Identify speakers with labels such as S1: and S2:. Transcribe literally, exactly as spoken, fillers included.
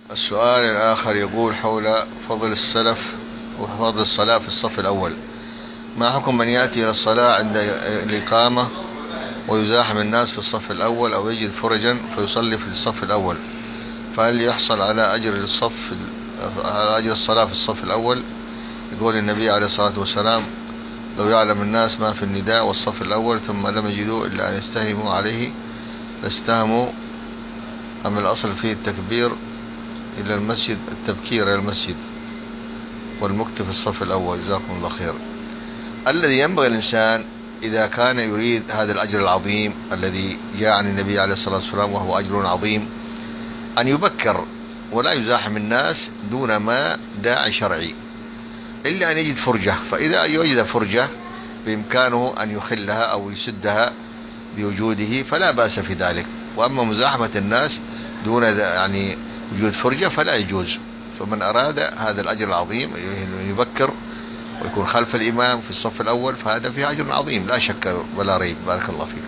S1: السؤال الآخر يقول حول فضل السلف وفضل الصلاة في الصف الأول. ما حكم من يأتي إلى الصلاة عند الإقامة ويزاحم الناس في الصف الأول أو يجد فرجا فيصلي في الصف الأول، فهل يحصل على أجر الصف على أجر الصلاة في الصف الأول؟ يقول النبي عليه الصلاة والسلام: لو يعلم الناس ما في النداء والصف الأول ثم لم يجدوا إلا أن يستهموا عليه لاستهموا. أم الأصل فيه التكبير إلى المسجد التبكير إلى المسجد والمكث في الصف الأول؟ جزاكم الله خير. الذي ينبغي الإنسان إذا كان يريد هذا الأجر العظيم الذي جاء عن النبي عليه الصلاة والسلام وهو أجر عظيم أن يبكر ولا يزاحم الناس دون ما داعي شرعي، إلا أن يجد فرجة، فإذا يوجد فرجة بإمكانه أن يخلها أو يسدها بوجوده فلا بأس في ذلك. وأما مزاحمة الناس دون يعني وجود فرجة فلا يجوز. فمن أراد هذا الأجر العظيم يبكر ويكون خلف الإمام في الصف الأول فهذا فيه أجر عظيم لا شك ولا ريب. بارك الله فيك.